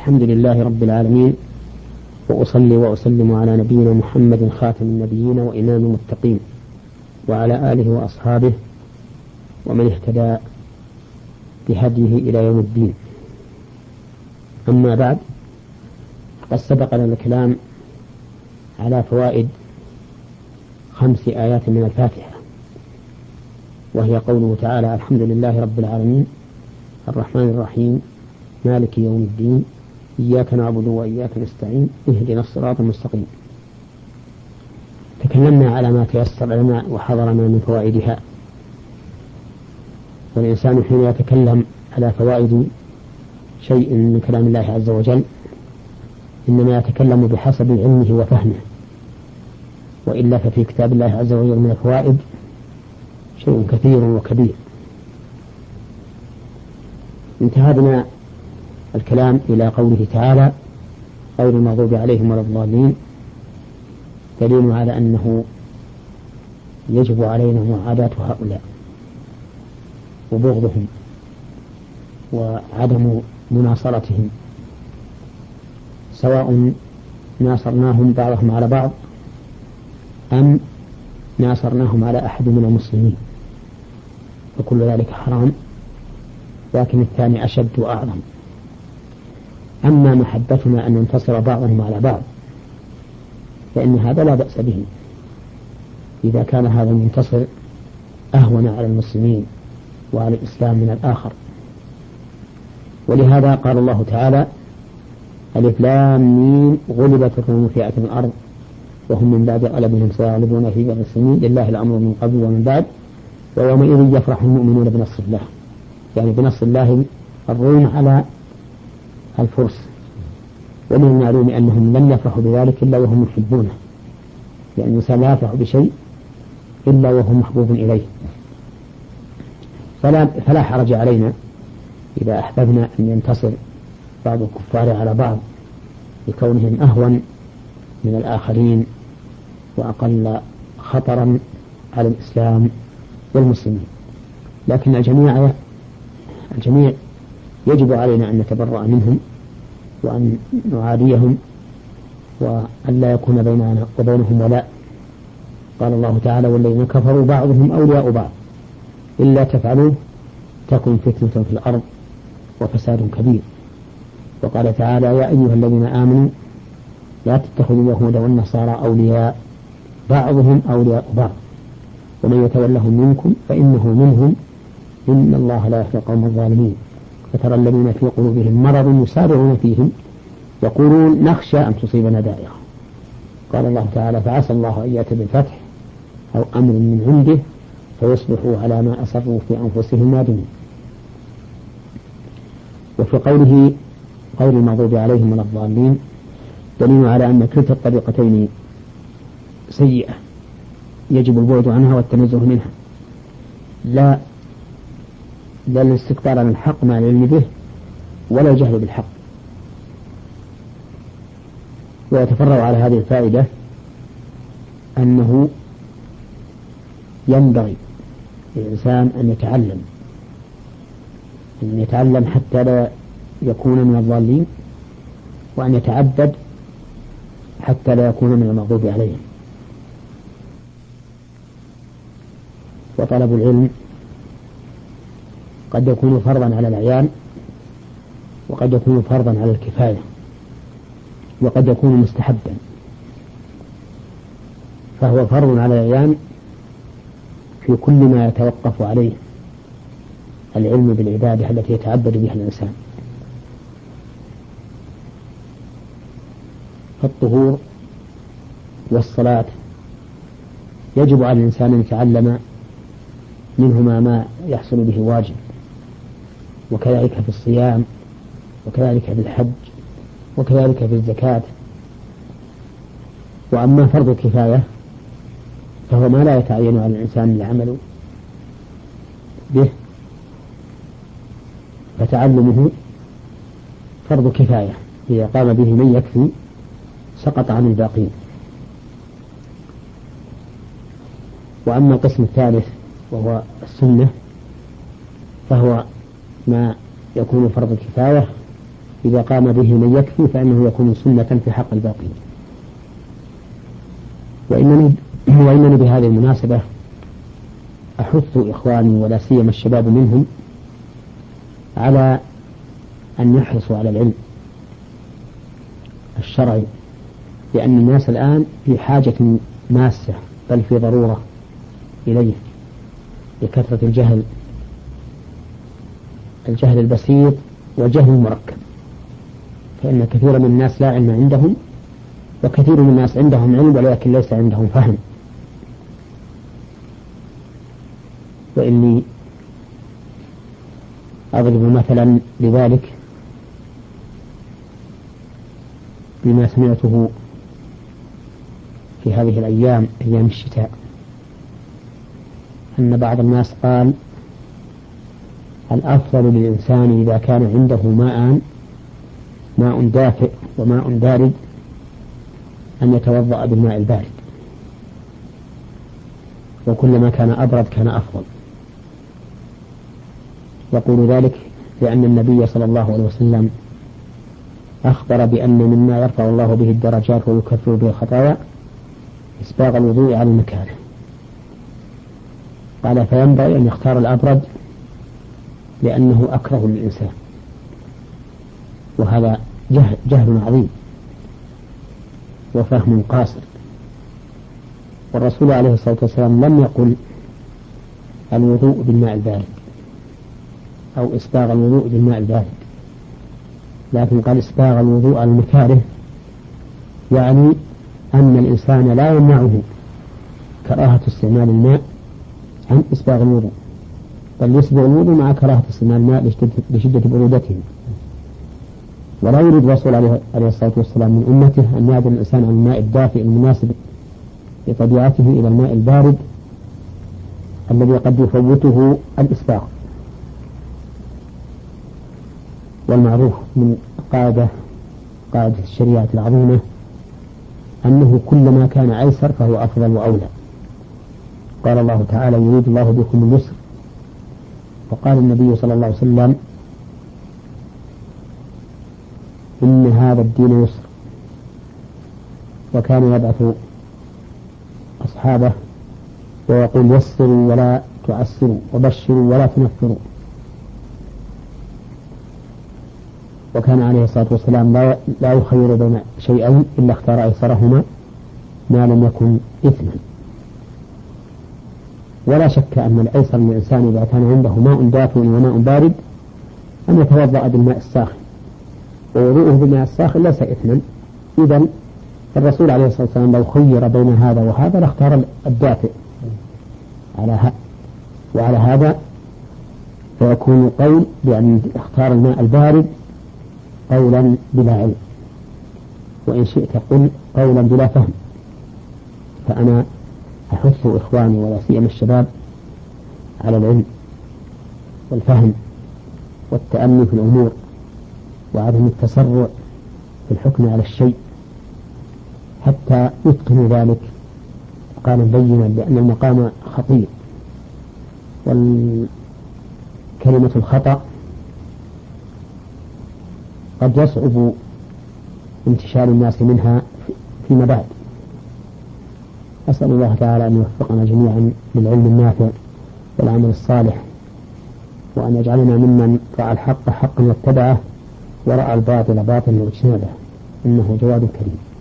الحمد لله رب العالمين، وأصلي وأسلم على نبينا محمد خاتم النبيين وإمام المتقين، وعلى آله وأصحابه ومن اهتدى بهديه إلى يوم الدين. أما بعد، قد سبق لنا الكلام على فوائد 5 آيات من الفاتحة، وهي قوله تعالى: الحمد لله رب العالمين الرحمن الرحيم مالك يوم الدين إياك نعبد وإياك نستعين اهدنا الصراط المستقيم. تكلمنا على ما تيسر لنا وحضرنا من فوائدها، والإنسان حين يتكلم على فوائد شيء من كلام الله عز وجل إنما يتكلم بحسب علمه وفهمه، وإلا ففي كتاب الله عز وجل من الفوائد شيء كثير وكبير. انتهى بنا الكلام إلى قوله تعالى: غير المغضوب عليهم ولا الضالين، دليل على أنه يجب علينا معاداة هؤلاء وبغضهم وعدم مناصرتهم، سواء ناصرناهم بعضهم على بعض أم ناصرناهم على أحد من المسلمين، فكل ذلك حرام، لكن الثاني أشد وأعظم. أما محبتنا أن ننتصر بعضهم على بعض فإن هذا لا بأس به إذا كان هذا المنتصر أهون على المسلمين وعلى الإسلام من الآخر. ولهذا قال الله تعالى: ألف لام ميم غلبت الروم في أدنى الأرض وهم من بعد غلبهم سيغلبون في بضع سنين لله الأمر من قبل ومن بعد ويومئذ يفرح المؤمنون بنصر الله، يعني بنصر الله الروم على الفرس. ومن المعلوم أنهم لن يفرحوا بذلك إلا وهم يحبونه، لأن الإنسان لا يفرح بشيء إلا وهو محبوب إليه. فلا حرج علينا إذا أحببنا أن ينتصر بعض الكفار على بعض لكونهم أهون من الآخرين وأقل خطرا على الإسلام والمسلمين. لكن الجميع يجب علينا أن نتبرأ منهم وأن نعاديهم وأن لا يكون بيننا وبينهم ولاء. قال الله تعالى: والذين كفروا بعضهم أولياء بعض إلا تفعلوه تكن فتنة في الأرض وفساد كبير. وقال تعالى: يا أيها الذين آمنوا لا تتخذوا اليهود والنصارى أولياء بعضهم أولياء بعض ومن يتولهم منكم فإنه منهم إن الله لا يهدي القوم الظالمين. فترى الذين في قلوبهم مرض يسارعون فيهم يقولون نخشى أن تصيبنا دائرة. قال الله تعالى: فعسى الله أن يأتي بالفتح أو أمر من عنده فيصبحوا على ما أصروا في أنفسهم نادمين. وفي قوله غير المغضوب عليهم ولا الضالين دليل على أن كلتا الطريقتين سيئة يجب البعد عنها والتنزه منها، لا الاستكبار عن الحق مع العلم به ولا الجهل بالحق. ويتفرع على هذه الفائدة أنه ينبغي للإنسان أن يتعلم حتى لا يكون من الضالين، وأن يتعبد حتى لا يكون من المغضوب عليهم. وطلب العلم قد يكون فرضا على العيان، وقد يكون فرضا على الكفاية، وقد يكون مستحبا. فهو فرض على العيان في كل ما يتوقف عليه العلم بالعبادة التي يتعبد بها الإنسان. فالطهور والصلاة يجب على الإنسان أن يتعلم منهما ما يحصل به واجب، وكذلك في الصيام، وكذلك في الحج، وكذلك في الزكاة. وأما فرض الكفاية فهو ما لا يتعين على الإنسان العمل به، فتعلمه فرض كفاية، إذا قام به من يكفي سقط عن الباقين. وأما القسم الثالث وهو السنة فهو ما يكون فرض الكفاية إذا قام به من يكفي فإنه يكون سنة في حق الباقين. وإنني بهذه المناسبة أحث إخواني ولا سيما الشباب منهم على أن يحرصوا على العلم الشرعي، لأن الناس الآن في حاجة ماسة بل في ضرورة إليه لكثرة الجهل البسيط والجهل المركب، فإن كثير من الناس لا علم عندهم، وكثير من الناس عندهم علم ولكن ليس عندهم فهم. وإني أضرب مثلا لذلك بما سمعته في هذه الأيام، أيام الشتاء، أن بعض الناس قال الأفضل للإنسان إذا كان عنده ماء دافئ وماء بارد أن يتوضأ بالماء البارد، وكلما كان أبرد كان أفضل. يقول ذلك لأن النبي صلى الله عليه وسلم أخبر بأن مما يرفع الله به الدرجات ويكفر به الخطايا إسباغ الوضوء على المكاره، قال فينبغي أن يختار الأبرد لأنه أكره للإنسان، وهذا جهل عظيم وفهم قاصر. والرسول عليه الصلاة والسلام لم يقل الوضوء بالماء البارد أو إسباغ الوضوء بالماء البارد، لكن قال إسباغ الوضوء على المكاره، يعني أن الإنسان لا يمنعه كراهة استعمال الماء عن إسباغ الوضوء، بل يسبغ الوضوء مع كراهة استعمال الماء لشدة برودته. ولا يريد الرسول عليه الصلاة والسلام من أمته أن يعدل الإنسان عن الماء الدافئ المناسب لطبيعته إلى الماء البارد الذي قد يفوته الإسباغ. والمعروف من قاعدة الشريعة العظيمة أنه كلما كان أيسر فهو أفضل وأولى. قال الله تعالى يريد الله بكم اليسر، وقال النبي صلى الله عليه وسلم إن هذا الدين يسر، وكان يبعث أصحابه ويقول يسروا ولا تعسروا وبشروا ولا تنفروا. وكان عليه الصلاة والسلام لا يخير بين شيئين إلا اختار أيسرهما ما لم يكن إثما. ولا شك أن الأيسر من الإنسان إذا كان عنده ماء دافئ وماء بارد أن يتوضأ بالماء الساخن، ووضوءه بالماء الساخن ليس إثما. إذن الرسول عليه الصلاة والسلام لو خير بين هذا وهذا لاختار الدافئ وعلى هذا فيكون قول بأن اختار الماء البارد قولا بلا علم، وإن شئت قل قولا بلا فهم. فأنا أحث إخواني ولا سيما الشباب على العلم والفهم والتأمل في الأمور وعدم التسرع في الحكم على الشيء حتى يتقنوا ذلك قال بينا، لأن المقام خطير، والكلمة الخطأ قد يصعب انتشار الناس منها فيما بعد. أسأل الله تعالى أن يوفقنا جميعا للعلم النافع والعمل الصالح، وأن يجعلنا ممن رأى الحق حقا واتبعه ورأى الباطل باطلا واجتنبه، إنه جواد كريم.